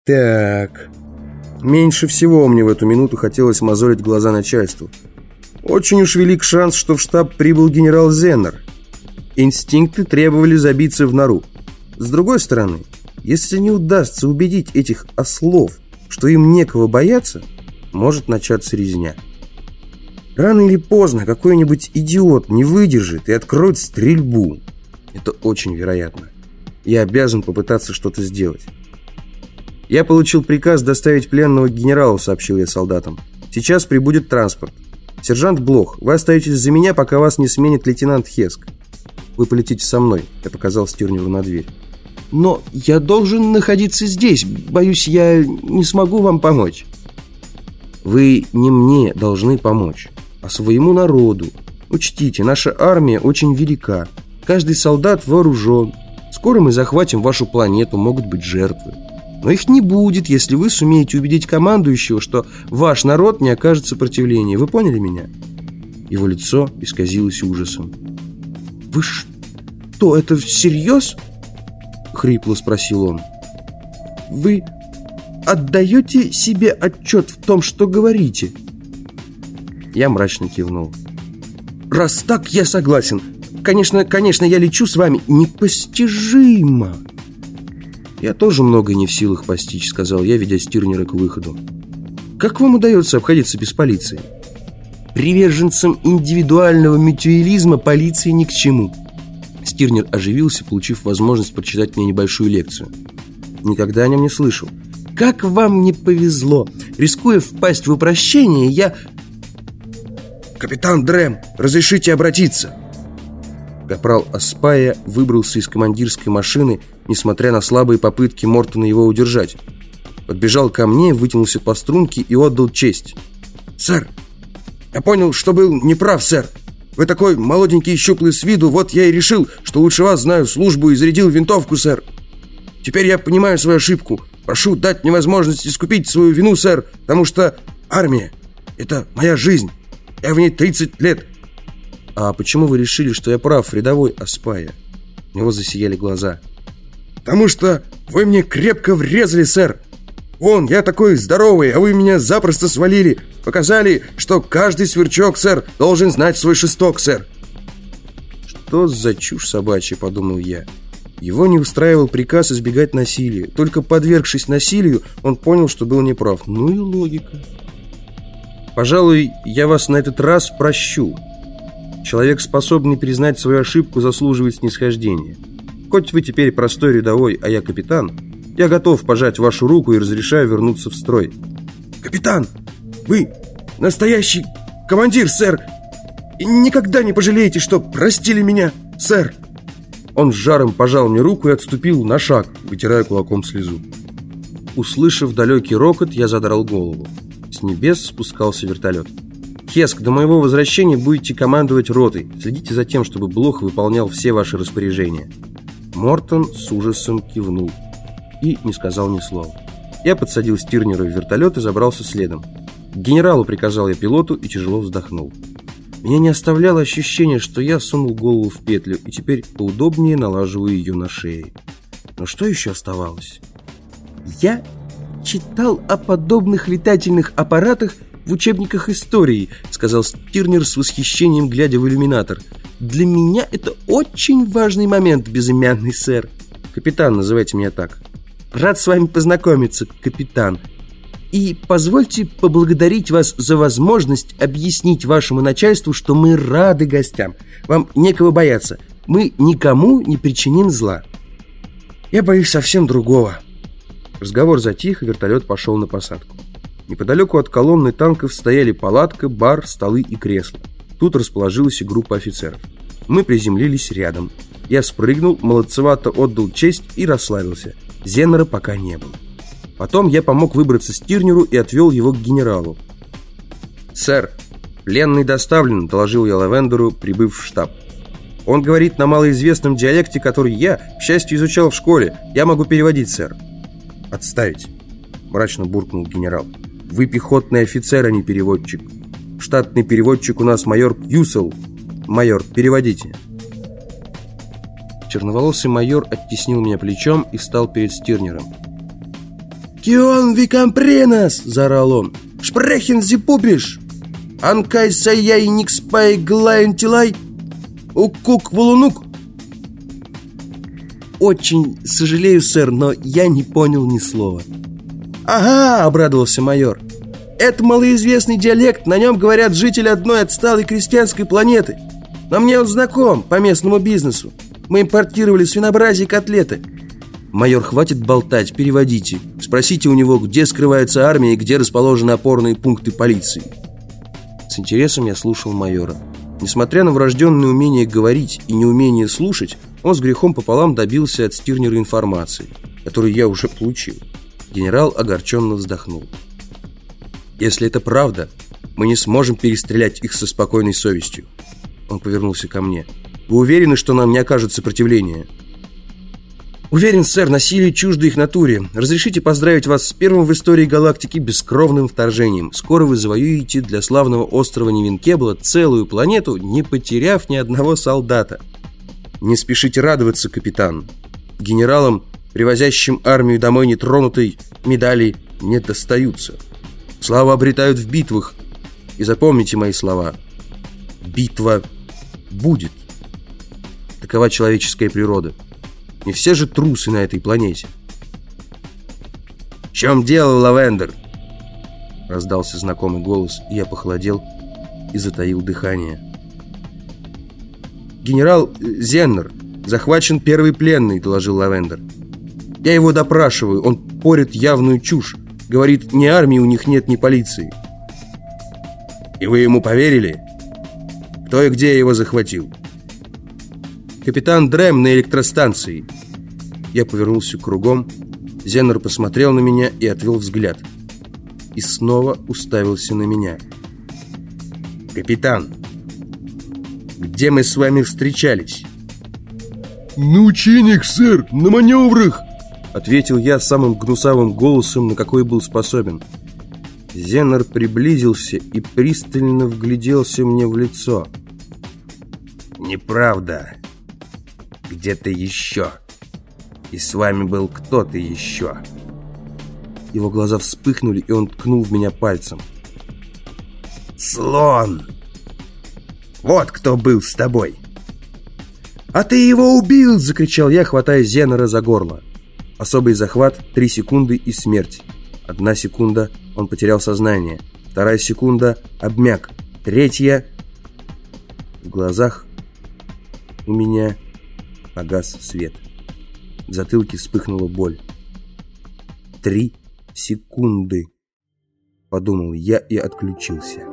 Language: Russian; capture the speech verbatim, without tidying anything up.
Так, меньше всего мне в эту минуту хотелось мозолить глаза начальству. Очень уж велик шанс, что в штаб прибыл генерал Зеннер. Инстинкты требовали забиться в нору. С другой стороны, если не удастся убедить этих ослов, что им некого бояться, может начаться резня. Рано или поздно какой-нибудь идиот не выдержит и откроет стрельбу. Это очень вероятно. Я обязан попытаться что-то сделать. «Я получил приказ доставить пленного к генералу», — сообщил я солдатам. «Сейчас прибудет транспорт. Сержант Блох, вы остаетесь за меня, пока вас не сменит лейтенант Хеск. Вы полетите со мной», — я показал Стирнеру на дверь. «Но я должен находиться здесь. Боюсь, я не смогу вам помочь». «Вы не мне должны помочь, а своему народу. Учтите, наша армия очень велика. Каждый солдат вооружен. Скоро мы захватим вашу планету, могут быть жертвы. Но их не будет, если вы сумеете убедить командующего, что ваш народ не окажет сопротивления. Вы поняли меня?» Его лицо исказилось ужасом. «Вы что, это всерьез?» — хрипло спросил он. «Вы отдаете себе отчет в том, что говорите?» Я мрачно кивнул. «Раз так, я согласен. Конечно, конечно, я лечу с вами. Непостижимо!» «Я тоже многое не в силах постичь», — сказал я, ведя Стирнера к выходу. «Как вам удается обходиться без полиции?» «Приверженцам индивидуального мютуализма полиции ни к чему». Стирнер оживился, получив возможность прочитать мне небольшую лекцию. Никогда о нем не слышал. «Как вам не повезло! Рискуя впасть в упрощение, я...» «Капитан Дрем, разрешите обратиться!» Капрал Аспая выбрался из командирской машины, несмотря на слабые попытки Мортона его удержать. Подбежал ко мне, вытянулся по струнке и отдал честь. «Сэр, я понял, что был неправ, сэр. Вы такой молоденький и щуплый с виду, вот я и решил, что лучше вас знаю службу, и зарядил винтовку, сэр. Теперь я понимаю свою ошибку. Прошу дать мне возможность искупить свою вину, сэр, потому что армия — это моя жизнь. Я в ней тридцать лет». «А почему вы решили, что я прав, рядовой Аспая?» У него засияли глаза. «Потому что вы мне крепко врезали, сэр. Вон, я такой здоровый, а вы меня запросто свалили. Показали, что каждый сверчок, сэр, должен знать свой шесток, сэр». «Что за чушь собачья?» — подумал я. Его не устраивал приказ избегать насилия. Только подвергшись насилию, он понял, что был неправ. Ну и логика. «Пожалуй, я вас на этот раз прощу. Человек, способный признать свою ошибку, заслуживает снисхождения. Хоть вы теперь простой рядовой, а я капитан, я готов пожать вашу руку и разрешаю вернуться в строй». «Капитан, вы настоящий командир, сэр, и никогда не пожалеете, что простили меня, сэр». Он с жаром пожал мне руку и отступил на шаг, вытирая кулаком слезу. Услышав далекий рокот, я задрал голову. С небес спускался вертолет. «Хеск, до моего возвращения будете командовать ротой. Следите за тем, чтобы Блох выполнял все ваши распоряжения». Мортон с ужасом кивнул и не сказал ни слова. Я подсадил Стирнера в вертолет и забрался следом. К генералу приказал я пилоту и тяжело вздохнул. Меня не оставляло ощущение, что я сунул голову в петлю и теперь поудобнее налаживаю ее на шее. Но что еще оставалось? «Я читал о подобных летательных аппаратах в учебниках истории», — сказал Стирнер с восхищением, глядя в иллюминатор. «Для меня это очень важный момент, безымянный сэр». «Капитан, называйте меня так». «Рад с вами познакомиться, капитан. И позвольте поблагодарить вас за возможность объяснить вашему начальству, что мы рады гостям. Вам некого бояться. Мы никому не причиним зла». «Я боюсь совсем другого». Разговор затих, и вертолет пошел на посадку. Неподалеку от колонны танков стояли палатка, бар, столы и кресла. Тут расположилась и группа офицеров. Мы приземлились рядом. Я спрыгнул, молодцевато отдал честь и расслабился. Зеннера пока не было. Потом я помог выбраться Стирнеру и отвел его к генералу. «Сэр, пленный доставлен», — доложил я Лавендеру, прибыв в штаб. «Он говорит на малоизвестном диалекте, который я, к счастью, изучал в школе. Я могу переводить, сэр». «Отставить», — мрачно буркнул генерал. «Вы пехотный офицер, а не переводчик. Штатный переводчик у нас майор Кьюсел. Майор, переводите». Черноволосый майор оттеснил меня плечом и встал перед Стирнером. «Кион викампренас!» – заорал он. «Шпрехен зипупиш! Анкай саяй никспай глайн тилай! Укук волунук!» «Очень сожалею, сэр, но я не понял ни слова». «Ага!» – обрадовался майор. «Это малоизвестный диалект, на нем говорят жители одной отсталой крестьянской планеты. Но мне он знаком по местному бизнесу. Мы импортировали свинообразие и котлеты». «Майор, хватит болтать, переводите. Спросите у него, где скрывается армия и где расположены опорные пункты полиции». С интересом я слушал майора. Несмотря на врожденное умение говорить и неумение слушать, он с грехом пополам добился от Стирнера информации, которую я уже получил. Генерал огорченно вздохнул. «Если это правда, мы не сможем перестрелять их со спокойной совестью». Он повернулся ко мне. «Вы уверены, что нам не окажет сопротивления?» «Уверен, сэр, насилие чуждо их натуре. Разрешите поздравить вас с первым в истории галактики бескровным вторжением. Скоро вы завоюете для славного острова Невинкебла целую планету, не потеряв ни одного солдата». «Не спешите радоваться, капитан. Генералам, привозящим армию домой нетронутой, медали не достаются. Славу обретают в битвах. И запомните мои слова. Битва будет. Такова человеческая природа. Не все же трусы на этой планете». «В чем дело, Лавендер?» Раздался знакомый голос, и я похолодел и затаил дыхание. «Генерал Зеннер, захвачен первый пленный», — доложил Лавендер. «Я его допрашиваю, он порит явную чушь. Говорит, ни армии у них нет, ни полиции». «И вы ему поверили? Кто и где его захватил?» «Капитан Дрэм на электростанции». Я повернулся кругом. Зеннер посмотрел на меня и отвел взгляд. И снова уставился на меня. «Капитан, где мы с вами встречались?» «На учениях, сэр, на маневрах!» Ответил я самым гнусавым голосом, на какой был способен. Зеннер приблизился и пристально вгляделся мне в лицо. «Неправда. Где-то еще. И с вами был кто-то еще». Его глаза вспыхнули, и он ткнул в меня пальцем. «Слон! Вот кто был с тобой!» «А ты его убил!» — закричал я, хватая Зеннера за горло. Особый захват, три секунды и смерть. Одна секунда — он потерял сознание. Вторая секунда — обмяк. Третья... В глазах у меня погас свет. В затылке вспыхнула боль. Три секунды, подумал я и отключился.